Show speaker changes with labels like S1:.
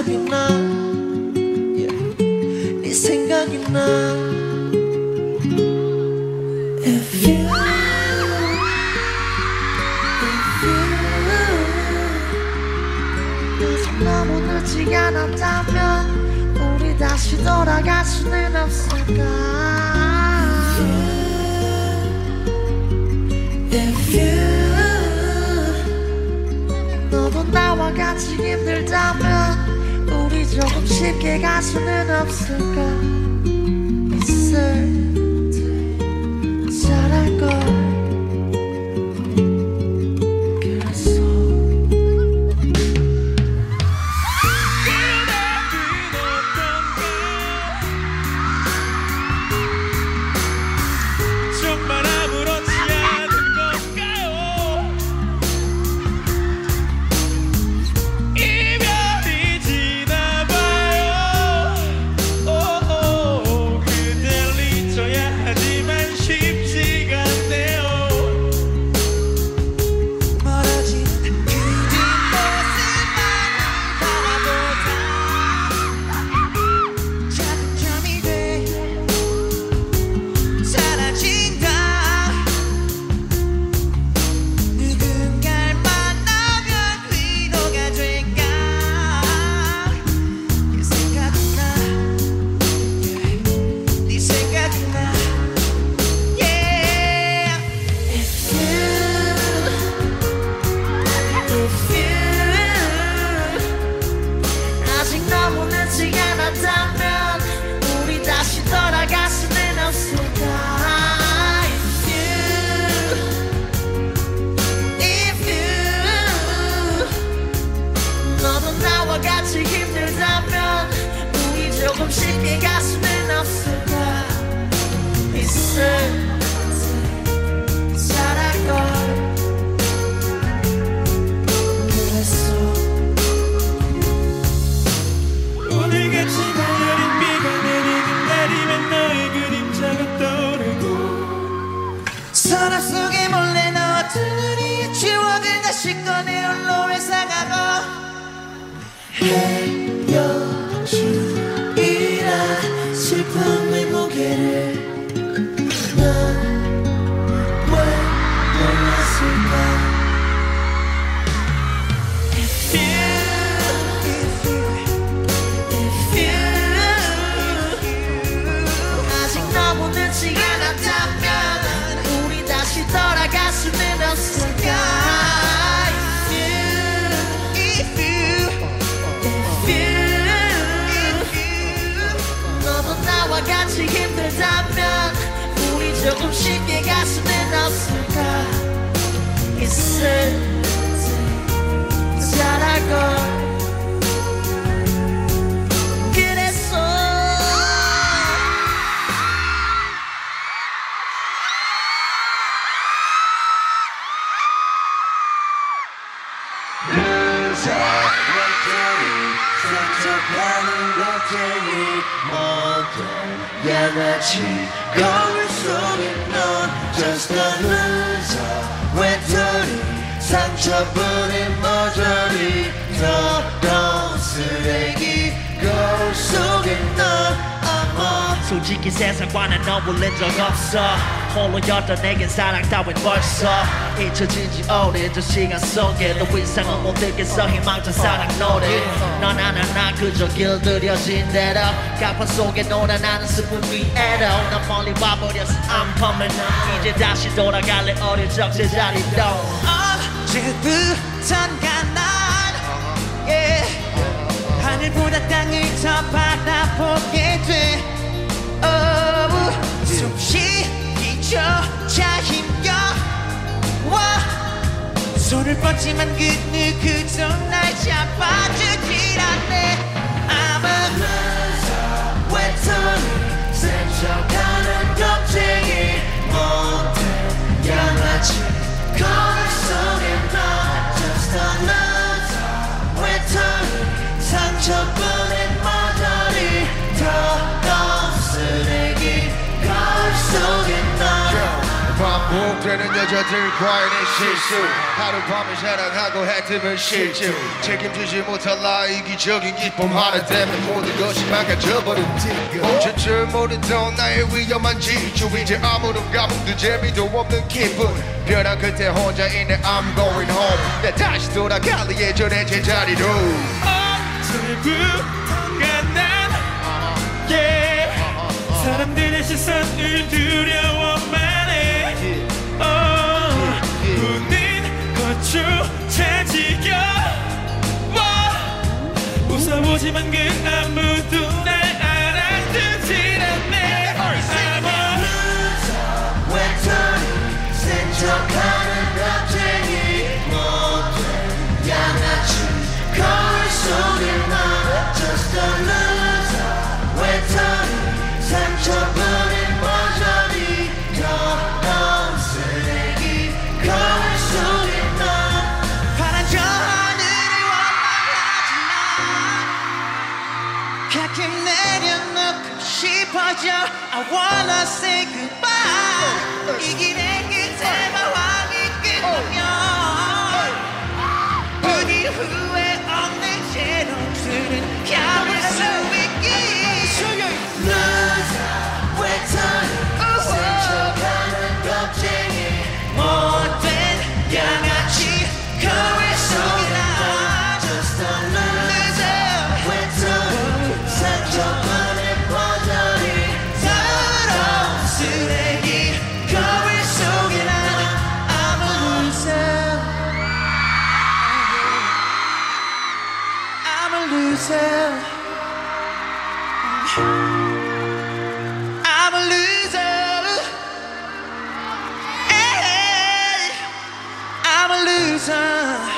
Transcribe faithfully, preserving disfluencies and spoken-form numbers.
S1: 생각이 나 yeah. 네 생각이 나 If you, if you 아직 너무 늦지 않았다면 우리 다시 돌아갈 수는 없을까 If you 너도 나와 같이 힘들다면 우리 조금 쉽게 갈 수는 없을까 있을 때 잘할걸 조금 쉽게 갈 수는 없을까 있을 때 잘할걸 그랬어
S2: 오늘같이 가을인 비가 내리는 날이면 너의 그림자가 떠오르고
S1: 서랍 속에 몰래 넣어둔 우리의 추억을 다시 꺼내 홀로 회상하고 헤어져 슬픔의 무게를 난 왜 몰랐을까 If you, if you, if you 아직 너무 늦지 않았다면 우리 다시 돌아갈 수는 없을까 같이 힘들다면 우리 조금 쉽게 갈 수는 없을까 있을 때 잘할걸 그랬어 상처받는 것쟁이 모든 양아치 거울 속에 넌 just a loser 외톨이 상처뿐인 모조리 더러운 쓰레기 거울 속에 넌
S3: 솔직히 세상과는 어울린 적 없어 홀로였던 내겐 사랑 따윈 벌써 잊혀진 지 오래전 시간 속에 너 이상은 못 듣겠어 희망찬 사랑 노래 넌 하나나 그저 길들여진 대로 가판 속에 놀아 나는 슬픔 위에로 난 멀리 와버렸어 I'm coming up 이제 다시 돌아갈래 어릴 적 제자리로
S1: 언제부턴가 난 yeah. 하늘보다 땅을 더 바라보게 돼 oh, 숨 쉬기조차 힘겨워 손을 뻗지만 그 누구도 날 잡아주질 않네 I'm a loser 외톨이 스쳐가는 겁쟁이 못된 양아치 거울 속에 넌 just a loser 외톨이 상처뿐인 머저리 더러운 쓰레기 거울 속에 넌
S4: 반복 되는 여자들과의 내 실수 하룻밤을 사랑하고 했으면 실주 책임지지 못할 나의 이기적인 기쁨 하나 때문에 모든 것이 망가져버린 멈출 줄 모르던 나의 위험한 질주 이제 아무런 감흥도 재미도 없는 기분 변한 그때 혼자 있네 I'm going home 내 다시 돌아갈 예전의 제자리로
S2: 언제부턴가 난 yeah. 사람들의 시선을 두려워만 해 oh. 웃는 것조차 지겨워 웃어보지만 그 아무도 날 알아주질 않네 I'm a loser
S1: 외톨이 센척하는 겁쟁이 못된 양아치 거울 속에 나 Just a loser 외톨이 상처뿐인 버전이 더러운 쓰레기 거울 속에 나 파란 저 하늘이 원망하지만 가끔 내려놓고 싶어져 I wanna say goodbye 이 길의 끝에만 왕이 끝나면 부디 후회 없는 채로 술은 켜볼 수 있기 Loser 외톨이 센척하는 겁쟁이 못된 양아치 거울 속에 나 Just a loser 외톨이 상처뿐인 버전이 더러운 쓰레기 거울 속에 나 I'm a loser I'm a loser I'm a loser hey, I'm a loser